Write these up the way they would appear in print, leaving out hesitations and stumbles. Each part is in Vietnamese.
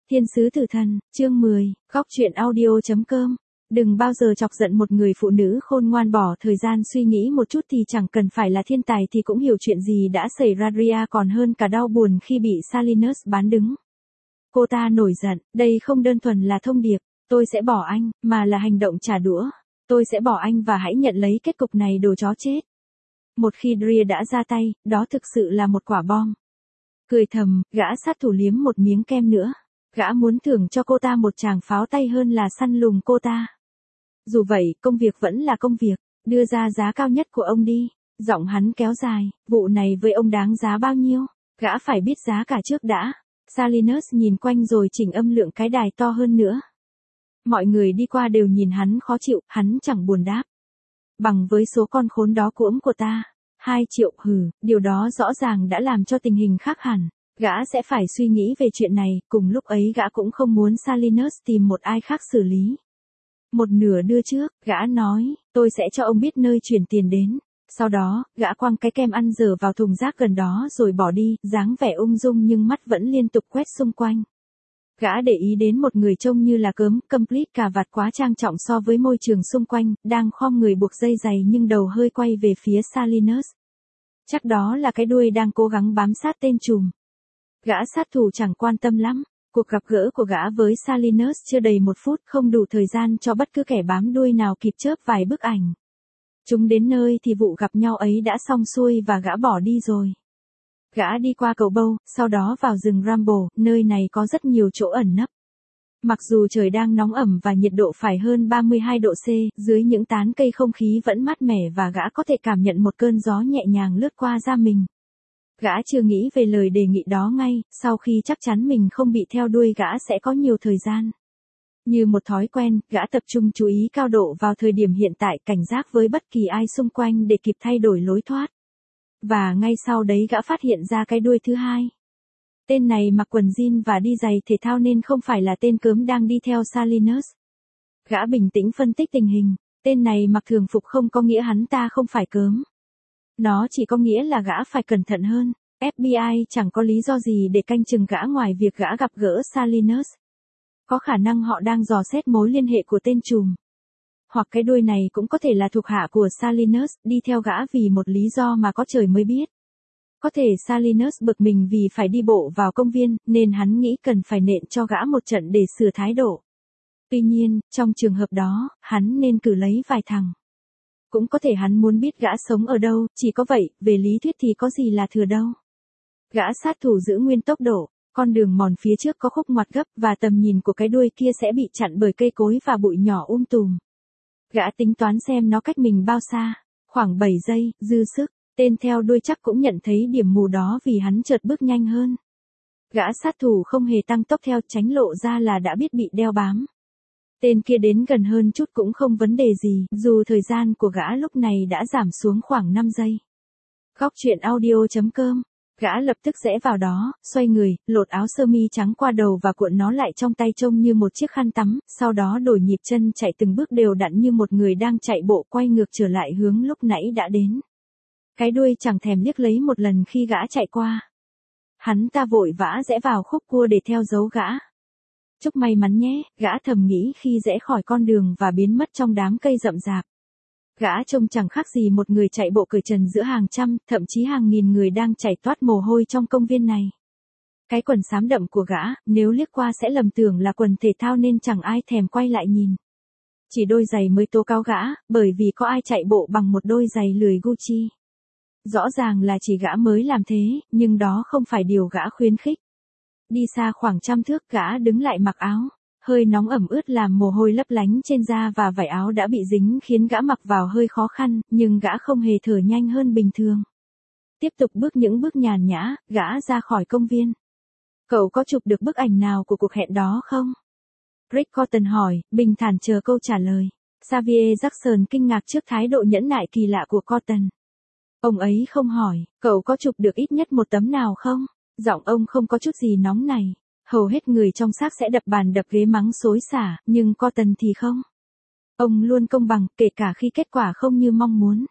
Thiên sứ tử thần, chương 10, góc truyện audio.com. Đừng bao giờ chọc giận một người phụ nữ khôn ngoan, bỏ thời gian suy nghĩ một chút thì chẳng cần phải là thiên tài thì cũng hiểu chuyện gì đã xảy ra. Ria còn hơn cả đau buồn khi bị Salinus bán đứng. Cô ta nổi giận, đây không đơn thuần là thông điệp, tôi sẽ bỏ anh, mà là hành động trả đũa. Tôi sẽ bỏ anh và hãy nhận lấy kết cục này, đồ chó chết. Một khi Ria đã ra tay, đó thực sự là một quả bom. Cười thầm, gã sát thủ liếm một miếng kem nữa. Gã muốn thưởng cho cô ta một tràng pháo tay hơn là săn lùng cô ta. Dù vậy, công việc vẫn là công việc, đưa ra giá cao nhất của ông đi. Giọng hắn kéo dài, vụ này với ông đáng giá bao nhiêu? Gã phải biết giá cả trước đã. Salinus nhìn quanh rồi chỉnh âm lượng cái đài to hơn nữa. Mọi người đi qua đều nhìn hắn khó chịu, hắn chẳng buồn đáp. Bằng với số con khốn đó cuỗm của ta, 2 triệu, điều đó rõ ràng đã làm cho tình hình khác hẳn. Gã sẽ phải suy nghĩ về chuyện này, cùng lúc ấy gã cũng không muốn Salinus tìm một ai khác xử lý. Một nửa đưa trước, gã nói, tôi sẽ cho ông biết nơi chuyển tiền đến. Sau đó, gã quăng cái kem ăn dở vào thùng rác gần đó rồi bỏ đi, dáng vẻ ung dung nhưng mắt vẫn liên tục quét xung quanh. Gã để ý đến một người trông như là cớm, complete cà vạt quá trang trọng so với môi trường xung quanh, đang khom người buộc dây giày nhưng đầu hơi quay về phía Salinus. Chắc đó là cái đuôi đang cố gắng bám sát tên trùm. Gã sát thủ chẳng quan tâm lắm. Cuộc gặp gỡ của gã với Salinus chưa đầy 1 phút, không đủ thời gian cho bất cứ kẻ bám đuôi nào kịp chớp vài bức ảnh. Chúng đến nơi thì vụ gặp nhau ấy đã xong xuôi và gã bỏ đi rồi. Gã đi qua cầu Bâu, sau đó vào rừng Ramble, nơi này có rất nhiều chỗ ẩn nấp. Mặc dù trời đang nóng ẩm và nhiệt độ phải hơn 32 độ C, dưới những tán cây không khí vẫn mát mẻ và gã có thể cảm nhận một cơn gió nhẹ nhàng lướt qua da mình. Gã chưa nghĩ về lời đề nghị đó ngay, sau khi chắc chắn mình không bị theo đuôi gã sẽ có nhiều thời gian. Như một thói quen, gã tập trung chú ý cao độ vào thời điểm hiện tại, cảnh giác với bất kỳ ai xung quanh để kịp thay đổi lối thoát. Và ngay sau đấy gã phát hiện ra cái đuôi thứ hai. Tên này mặc quần jean và đi giày thể thao nên không phải là tên cớm đang đi theo Salinus. Gã bình tĩnh phân tích tình hình, tên này mặc thường phục không có nghĩa hắn ta không phải cớm. Nó chỉ có nghĩa là gã phải cẩn thận hơn. FBI chẳng có lý do gì để canh chừng gã ngoài việc gã gặp gỡ Salinus. Có khả năng họ đang dò xét mối liên hệ của tên trùm. Hoặc cái đuôi này cũng có thể là thuộc hạ của Salinus, đi theo gã vì một lý do mà có trời mới biết. Có thể Salinus bực mình vì phải đi bộ vào công viên, nên hắn nghĩ cần phải nện cho gã một trận để sửa thái độ. Tuy nhiên, trong trường hợp đó, hắn nên cử lấy vài thằng. Cũng có thể hắn muốn biết gã sống ở đâu, chỉ có vậy, về lý thuyết thì có gì là thừa đâu. Gã sát thủ giữ nguyên tốc độ, con đường mòn phía trước có khúc ngoặt gấp và tầm nhìn của cái đuôi kia sẽ bị chặn bởi cây cối và bụi nhỏ tùm. Gã tính toán xem nó cách mình bao xa, khoảng 7 giây, dư sức, tên theo đuôi chắc cũng nhận thấy điểm mù đó vì hắn chợt bước nhanh hơn. Gã sát thủ không hề tăng tốc theo, tránh lộ ra là đã biết bị đeo bám. Tên kia đến gần hơn chút cũng không vấn đề gì, dù thời gian của gã lúc này đã giảm xuống khoảng 5 giây. Góc truyện audio.com. Gã lập tức rẽ vào đó, xoay người, lột áo sơ mi trắng qua đầu và cuộn nó lại trong tay trông như một chiếc khăn tắm, sau đó đổi nhịp chân chạy từng bước đều đặn như một người đang chạy bộ, quay ngược trở lại hướng lúc nãy đã đến. Cái đuôi chẳng thèm liếc lấy một lần khi gã chạy qua. Hắn ta vội vã rẽ vào khúc cua để theo dấu gã. Chúc may mắn nhé, gã thầm nghĩ khi rẽ khỏi con đường và biến mất trong đám cây rậm rạp. Gã trông chẳng khác gì một người chạy bộ cởi trần giữa hàng trăm, thậm chí hàng nghìn người đang chảy toát mồ hôi trong công viên này. Cái quần xám đậm của gã, nếu liếc qua sẽ lầm tưởng là quần thể thao nên chẳng ai thèm quay lại nhìn. Chỉ đôi giày mới tố cáo gã, bởi vì có ai chạy bộ bằng một đôi giày lười Gucci. Rõ ràng là chỉ gã mới làm thế, nhưng đó không phải điều gã khuyến khích. Đi xa khoảng 100 thước, gã đứng lại mặc áo. Hơi nóng ẩm ướt làm mồ hôi lấp lánh trên da và vải áo đã bị dính khiến gã mặc vào hơi khó khăn, nhưng gã không hề thở nhanh hơn bình thường. Tiếp tục bước những bước nhàn nhã, gã ra khỏi công viên. Cậu có chụp được bức ảnh nào của cuộc hẹn đó không? Rick Cotton hỏi, bình thản chờ câu trả lời. Xavier Jackson kinh ngạc trước thái độ nhẫn nại kỳ lạ của Cotton. Ông ấy không hỏi, cậu có chụp được ít nhất một tấm nào không? Giọng ông không có chút gì nóng này. Hầu hết người trong xác sẽ đập bàn đập ghế mắng xối xả, nhưng Cotton thì không. Ông luôn công bằng, kể cả khi kết quả không như mong muốn.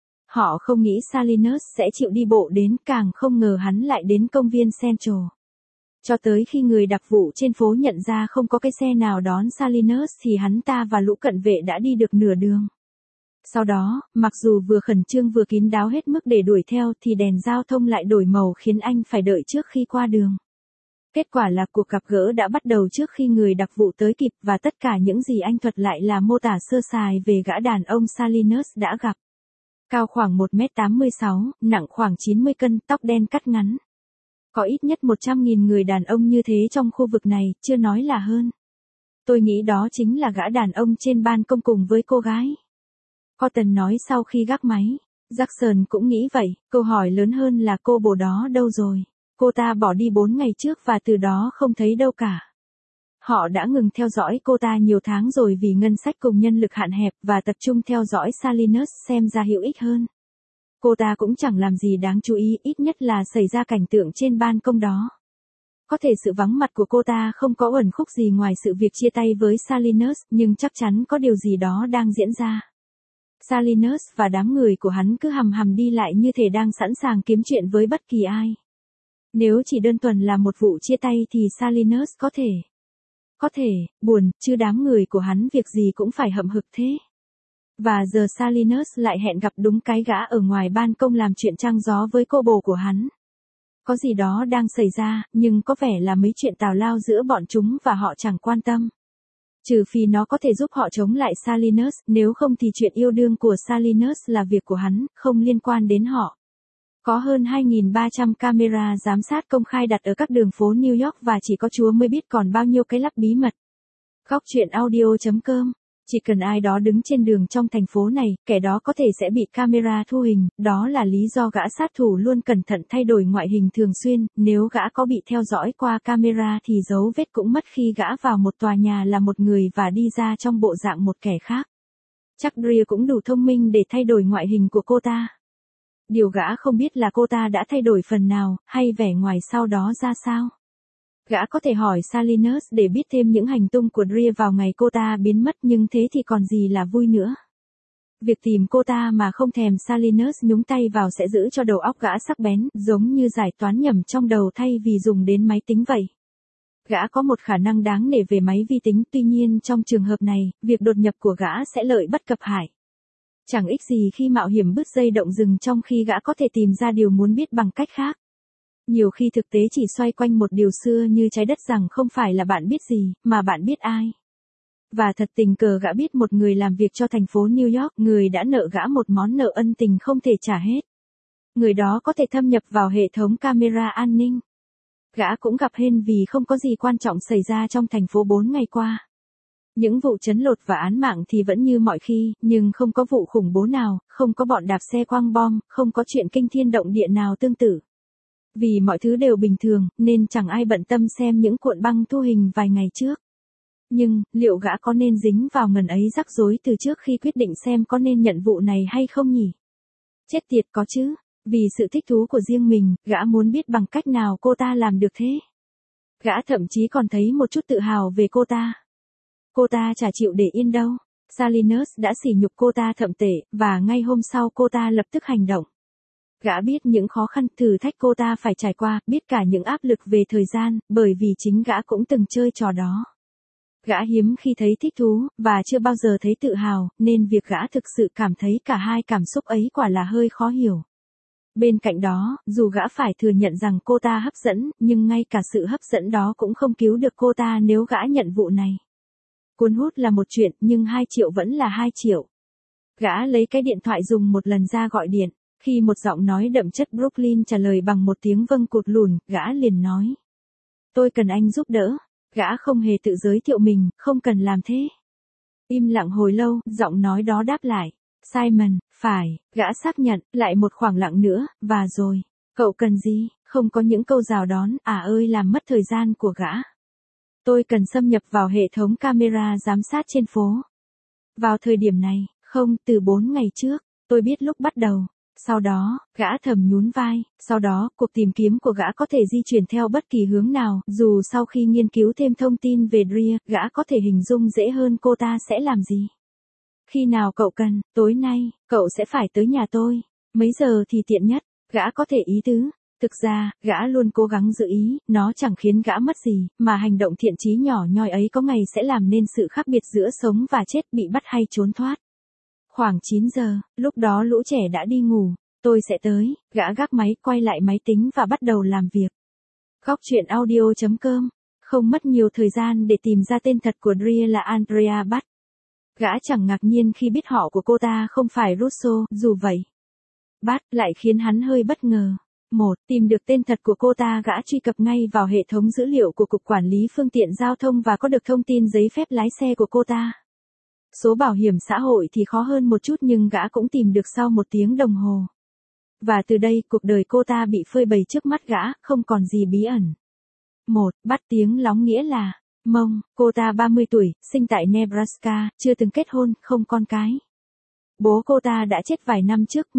Họ không nghĩ Salinus sẽ chịu đi bộ đến, càng không ngờ hắn lại đến công viên Central. Cho tới khi người đặc vụ trên phố nhận ra không có cái xe nào đón Salinus thì hắn ta và lũ cận vệ đã đi được nửa đường. Sau đó, mặc dù vừa khẩn trương vừa kín đáo hết mức để đuổi theo thì đèn giao thông lại đổi màu khiến anh phải đợi trước khi qua đường. Kết quả là cuộc gặp gỡ đã bắt đầu trước khi người đặc vụ tới kịp và tất cả những gì anh thuật lại là mô tả sơ sài về gã đàn ông Salinus đã gặp. Cao khoảng 1m86, nặng khoảng 90 cân, tóc đen cắt ngắn. Có ít nhất 100.000 người đàn ông như thế trong khu vực này, chưa nói là hơn. Tôi nghĩ đó chính là gã đàn ông trên ban công cùng với cô gái. Cotton nói sau khi gác máy. Jackson cũng nghĩ vậy, câu hỏi lớn hơn là cô bồ đó đâu rồi? Cô ta bỏ đi 4 ngày trước và từ đó không thấy đâu cả. Họ đã ngừng theo dõi cô ta nhiều tháng rồi vì ngân sách cùng nhân lực hạn hẹp và tập trung theo dõi Salinus xem ra hữu ích hơn. Cô ta cũng chẳng làm gì đáng chú ý, ít nhất là xảy ra cảnh tượng trên ban công đó. Có thể sự vắng mặt của cô ta không có uẩn khúc gì ngoài sự việc chia tay với Salinus, nhưng chắc chắn có điều gì đó đang diễn ra. Salinus và đám người của hắn cứ hầm hầm đi lại như thể đang sẵn sàng kiếm chuyện với bất kỳ ai. Nếu chỉ đơn thuần là một vụ chia tay thì Salinus có thể, buồn, chứ đám người của hắn việc gì cũng phải hậm hực thế. Và giờ Salinus lại hẹn gặp đúng cái gã ở ngoài ban công làm chuyện trăng gió với cô bồ của hắn. Có gì đó đang xảy ra, nhưng có vẻ là mấy chuyện tào lao giữa bọn chúng và họ chẳng quan tâm. Trừ phi nó có thể giúp họ chống lại Salinus, nếu không thì chuyện yêu đương của Salinus là việc của hắn, không liên quan đến họ. Có hơn 2.300 camera giám sát công khai đặt ở các đường phố New York và chỉ có Chúa mới biết còn bao nhiêu cái lắp bí mật. Góc truyện audio.com. Chỉ cần ai đó đứng trên đường trong thành phố này, kẻ đó có thể sẽ bị camera thu hình, đó là lý do gã sát thủ luôn cẩn thận thay đổi ngoại hình thường xuyên, nếu gã có bị theo dõi qua camera thì dấu vết cũng mất khi gã vào một tòa nhà là một người và đi ra trong bộ dạng một kẻ khác. Chắc Drea cũng đủ thông minh để thay đổi ngoại hình của cô ta. Điều gã không biết là cô ta đã thay đổi phần nào, hay vẻ ngoài sau đó ra sao. Gã có thể hỏi Salinus để biết thêm những hành tung của Drea vào ngày cô ta biến mất, nhưng thế thì còn gì là vui nữa. Việc tìm cô ta mà không thèm Salinus nhúng tay vào sẽ giữ cho đầu óc gã sắc bén, giống như giải toán nhẩm trong đầu thay vì dùng đến máy tính vậy. Gã có một khả năng đáng nể về máy vi tính, tuy nhiên trong trường hợp này, việc đột nhập của gã sẽ lợi bất cập hại. Chẳng ích gì khi mạo hiểm bứt dây động rừng trong khi gã có thể tìm ra điều muốn biết bằng cách khác. Nhiều khi thực tế chỉ xoay quanh một điều xưa như trái đất rằng không phải là bạn biết gì, mà bạn biết ai. Và thật tình cờ gã biết một người làm việc cho thành phố New York, người đã nợ gã một món nợ ân tình không thể trả hết. Người đó có thể thâm nhập vào hệ thống camera an ninh. Gã cũng gặp hên vì không có gì quan trọng xảy ra trong thành phố 4 ngày qua. Những vụ trấn lột và án mạng thì vẫn như mọi khi, nhưng không có vụ khủng bố nào, không có bọn đạp xe quăng bom, không có chuyện kinh thiên động địa nào tương tự. Vì mọi thứ đều bình thường, nên chẳng ai bận tâm xem những cuộn băng thu hình vài ngày trước. Nhưng, liệu gã có nên dính vào ngần ấy rắc rối từ trước khi quyết định xem có nên nhận vụ này hay không nhỉ? Chết tiệt có chứ, vì sự thích thú của riêng mình, gã muốn biết bằng cách nào cô ta làm được thế. Gã thậm chí còn thấy một chút tự hào về cô ta. Cô ta chả chịu để yên đâu. Salinus đã sỉ nhục cô ta thậm tệ, và ngay hôm sau cô ta lập tức hành động. Gã biết những khó khăn, thử thách cô ta phải trải qua, biết cả những áp lực về thời gian, bởi vì chính gã cũng từng chơi trò đó. Gã hiếm khi thấy thích thú, và chưa bao giờ thấy tự hào, nên việc gã thực sự cảm thấy cả hai cảm xúc ấy quả là hơi khó hiểu. Bên cạnh đó, dù gã phải thừa nhận rằng cô ta hấp dẫn, nhưng ngay cả sự hấp dẫn đó cũng không cứu được cô ta nếu gã nhận vụ này. Cuốn hút là một chuyện, nhưng 2 triệu vẫn là 2 triệu. Gã lấy cái điện thoại dùng một lần ra gọi điện. Khi một giọng nói đậm chất Brooklyn trả lời bằng một tiếng vâng cụt lùn, gã liền nói. Tôi cần anh giúp đỡ. Gã không hề tự giới thiệu mình, không cần làm thế. Im lặng hồi lâu, giọng nói đó đáp lại. Simon, phải, gã xác nhận, lại một khoảng lặng nữa, và rồi. Cậu cần gì? Không có những câu rào đón, ơi làm mất thời gian của gã. Tôi cần xâm nhập vào hệ thống camera giám sát trên phố. Vào thời điểm này, không, từ 4 ngày trước, tôi biết lúc bắt đầu. Sau đó, gã thầm nhún vai, sau đó, cuộc tìm kiếm của gã có thể di chuyển theo bất kỳ hướng nào, dù sau khi nghiên cứu thêm thông tin về Drea, gã có thể hình dung dễ hơn cô ta sẽ làm gì. Khi nào cậu cần, tối nay, cậu sẽ phải tới nhà tôi. Mấy giờ thì tiện nhất, gã có thể ý tứ. Thực ra, gã luôn cố gắng giữ ý, nó chẳng khiến gã mất gì, mà hành động thiện chí nhỏ nhoi ấy có ngày sẽ làm nên sự khác biệt giữa sống và chết, bị bắt hay trốn thoát. Khoảng 9 giờ, lúc đó lũ trẻ đã đi ngủ, tôi sẽ tới, gã gác máy, quay lại máy tính và bắt đầu làm việc. Góc truyện audio.com. Không mất nhiều thời gian để tìm ra tên thật của Drea là Andrea Butt. Gã chẳng ngạc nhiên khi biết họ của cô ta không phải Russo, dù vậy. Butt lại khiến hắn hơi bất ngờ. Tìm được tên thật của cô ta, gã truy cập ngay vào hệ thống dữ liệu của Cục Quản lý Phương tiện Giao thông và có được thông tin giấy phép lái xe của cô ta. Số bảo hiểm xã hội thì khó hơn một chút nhưng gã cũng tìm được sau 1 tiếng đồng hồ. Và từ đây cuộc đời cô ta bị phơi bày trước mắt gã, không còn gì bí ẩn. Butt tiếng lóng nghĩa là Mông, cô ta 30 tuổi, sinh tại Nebraska, chưa từng kết hôn, không con cái. Bố cô ta đã chết vài năm trước.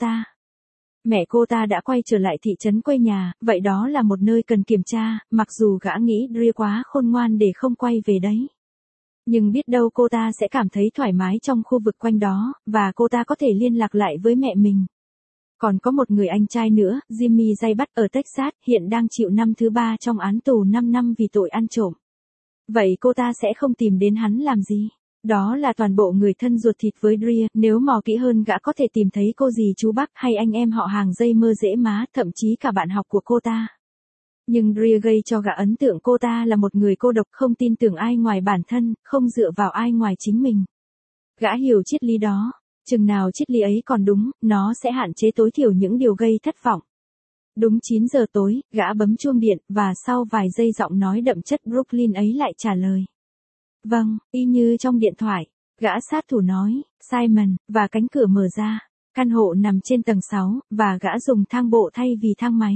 Mẹ cô ta đã quay trở lại thị trấn quê nhà, vậy đó là một nơi cần kiểm tra, mặc dù gã nghĩ Drea quá khôn ngoan để không quay về đấy. Nhưng biết đâu cô ta sẽ cảm thấy thoải mái trong khu vực quanh đó, và cô ta có thể liên lạc lại với mẹ mình. Còn có một người anh trai nữa, Jimmy J. Butt ở Texas, hiện đang chịu năm thứ 3 trong án tù 5 năm vì tội ăn trộm. Vậy cô ta sẽ không tìm đến hắn làm gì? Đó là toàn bộ người thân ruột thịt với Drea, nếu mò kỹ hơn gã có thể tìm thấy cô dì chú bác hay anh em họ hàng dây mơ rễ má, thậm chí cả bạn học của cô ta. Nhưng Drea gây cho gã ấn tượng cô ta là một người cô độc, không tin tưởng ai ngoài bản thân, không dựa vào ai ngoài chính mình. Gã hiểu triết lý đó. Chừng nào triết lý ấy còn đúng, nó sẽ hạn chế tối thiểu những điều gây thất vọng. Đúng 9 giờ tối, gã bấm chuông điện, và sau vài giây giọng nói đậm chất Brooklyn ấy lại trả lời. Vâng, y như trong điện thoại. Gã sát thủ nói, Simon, và cánh cửa mở ra. Căn hộ nằm trên tầng 6, và gã dùng thang bộ thay vì thang máy.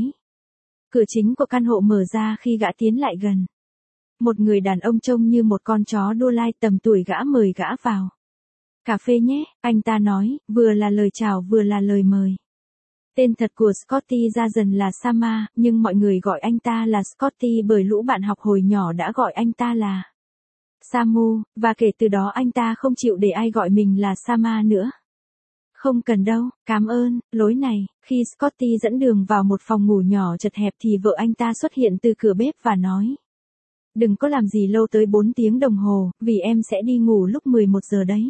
Cửa chính của căn hộ mở ra khi gã tiến lại gần. Một người đàn ông trông như một con chó đua lai tầm tuổi gã mời gã vào. Cà phê nhé, anh ta nói, vừa là lời chào vừa là lời mời. Tên thật của Scotty ra dần là Sama, nhưng mọi người gọi anh ta là Scotty bởi lũ bạn học hồi nhỏ đã gọi anh ta là Samu, và kể từ đó anh ta không chịu để ai gọi mình là Sama nữa. Không cần đâu, cảm ơn. Lối này, khi Scotty dẫn đường vào một phòng ngủ nhỏ chật hẹp thì vợ anh ta xuất hiện từ cửa bếp và nói. Đừng có làm gì lâu tới 4 tiếng đồng hồ, vì em sẽ đi ngủ lúc 11 giờ đấy.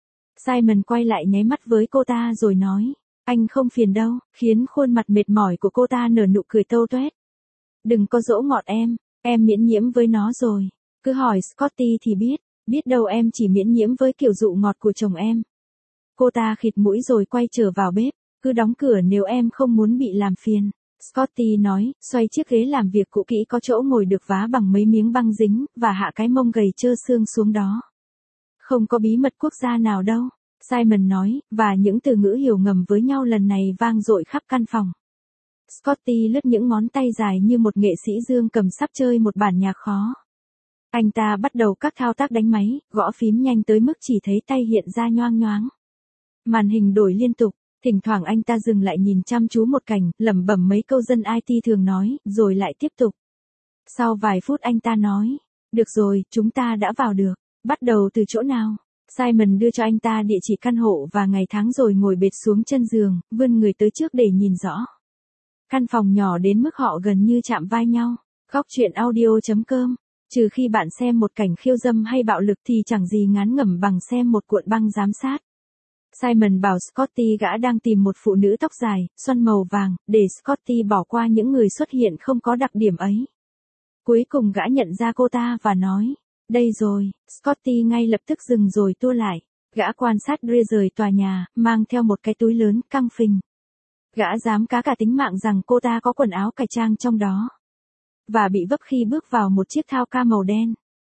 Simon quay lại nháy mắt với cô ta rồi nói, anh không phiền đâu, khiến khuôn mặt mệt mỏi của cô ta nở nụ cười tâu toét. Đừng có dỗ ngọt em miễn nhiễm với nó rồi. Cứ hỏi Scotty thì biết đâu em chỉ miễn nhiễm với kiểu dụ ngọt của chồng em. Cô ta khịt mũi rồi quay trở vào bếp, cứ đóng cửa nếu em không muốn bị làm phiền. Scotty nói, xoay chiếc ghế làm việc cũ kỹ có chỗ ngồi được vá bằng mấy miếng băng dính, và hạ cái mông gầy trơ xương xuống đó. Không có bí mật quốc gia nào đâu, Simon nói, và những từ ngữ hiểu ngầm với nhau lần này vang dội khắp căn phòng. Scotty lướt những ngón tay dài như một nghệ sĩ dương cầm sắp chơi một bản nhạc khó. Anh ta bắt đầu các thao tác đánh máy, gõ phím nhanh tới mức chỉ thấy tay hiện ra nhoang nhoáng. Màn hình đổi liên tục, thỉnh thoảng anh ta dừng lại nhìn chăm chú một cảnh, lẩm bẩm mấy câu dân IT thường nói, rồi lại tiếp tục. Sau vài phút anh ta nói, được rồi, chúng ta đã vào được. Bắt đầu từ chỗ nào? Simon đưa cho anh ta địa chỉ căn hộ và ngày tháng rồi ngồi bệt xuống chân giường, vươn người tới trước để nhìn rõ. Căn phòng nhỏ đến mức họ gần như chạm vai nhau. Góc truyện audio.com. Trừ khi bạn xem một cảnh khiêu dâm hay bạo lực thì chẳng gì ngán ngẩm bằng xem một cuộn băng giám sát. Simon bảo Scotty gã đang tìm một phụ nữ tóc dài, xoăn màu vàng, để Scotty bỏ qua những người xuất hiện không có đặc điểm ấy. Cuối cùng gã nhận ra cô ta và nói, đây rồi. Scotty ngay lập tức dừng rồi tua lại. Gã quan sát Drea rời tòa nhà, mang theo một cái túi lớn, căng phình. Gã dám cá cả tính mạng rằng cô ta có quần áo cải trang trong đó. Và bị vấp khi bước vào một chiếc thao ca màu đen.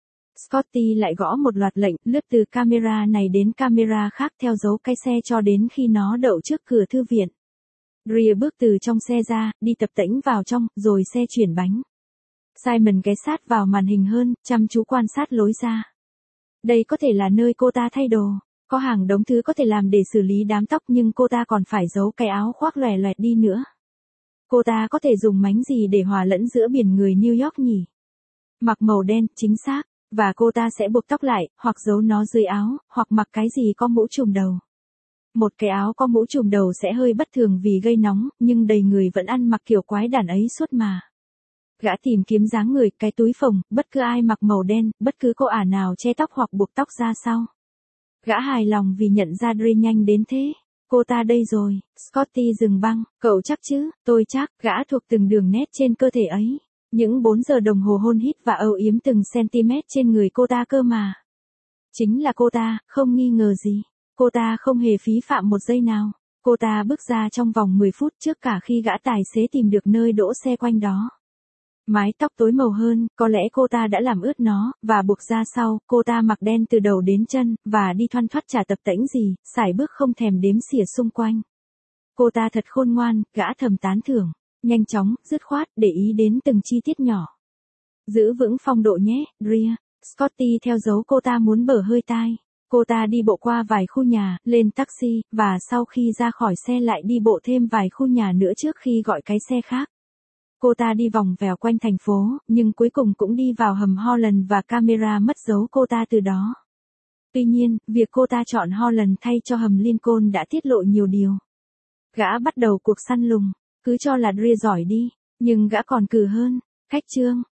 Scotty lại gõ một loạt lệnh, lướt từ camera này đến camera khác theo dấu cái xe cho đến khi nó đậu trước cửa thư viện. Drea bước từ trong xe ra, đi tập tễnh vào trong, rồi xe chuyển bánh. Simon ghé sát vào màn hình hơn, chăm chú quan sát lối ra. Đây có thể là nơi cô ta thay đồ. Có hàng đống thứ có thể làm để xử lý đám tóc nhưng cô ta còn phải giấu cái áo khoác lòe loẹt đi nữa. Cô ta có thể dùng mánh gì để hòa lẫn giữa biển người New York nhỉ? Mặc màu đen, chính xác. Và cô ta sẽ buộc tóc lại, hoặc giấu nó dưới áo, hoặc mặc cái gì có mũ trùm đầu. Một cái áo có mũ trùm đầu sẽ hơi bất thường vì gây nóng, nhưng đầy người vẫn ăn mặc kiểu quái đản ấy suốt mà. Gã tìm kiếm dáng người, cái túi phồng, bất cứ ai mặc màu đen, bất cứ cô ả nào che tóc hoặc buộc tóc ra sau. Gã hài lòng vì nhận ra Dre nhanh đến thế. Cô ta đây rồi, Scotty dừng băng, cậu chắc chứ, tôi chắc, gã thuộc từng đường nét trên cơ thể ấy. Những 4 giờ đồng hồ hôn hít và âu yếm từng cm trên người cô ta cơ mà. Chính là cô ta, không nghi ngờ gì. Cô ta không hề phí phạm một giây nào. Cô ta bước ra trong vòng 10 phút trước cả khi gã tài xế tìm được nơi đỗ xe quanh đó. Mái tóc tối màu hơn, có lẽ cô ta đã làm ướt nó, và buộc ra sau, cô ta mặc đen từ đầu đến chân, và đi thoăn thoắt chả tập tễnh gì, sải bước không thèm đếm xỉa xung quanh. Cô ta thật khôn ngoan, gã thầm tán thưởng, nhanh chóng, dứt khoát, để ý đến từng chi tiết nhỏ. Giữ vững phong độ nhé, Dre. Scotty theo dấu cô ta muốn bở hơi tai. Cô ta đi bộ qua vài khu nhà, lên taxi, và sau khi ra khỏi xe lại đi bộ thêm vài khu nhà nữa trước khi gọi cái xe khác. Cô ta đi vòng vèo quanh thành phố, nhưng cuối cùng cũng đi vào hầm Holland và camera mất dấu cô ta từ đó. Tuy nhiên, việc cô ta chọn Holland thay cho hầm Lincoln đã tiết lộ nhiều điều. Gã bắt đầu cuộc săn lùng, cứ cho là Dre giỏi đi, nhưng gã còn cừ hơn. Khách trương,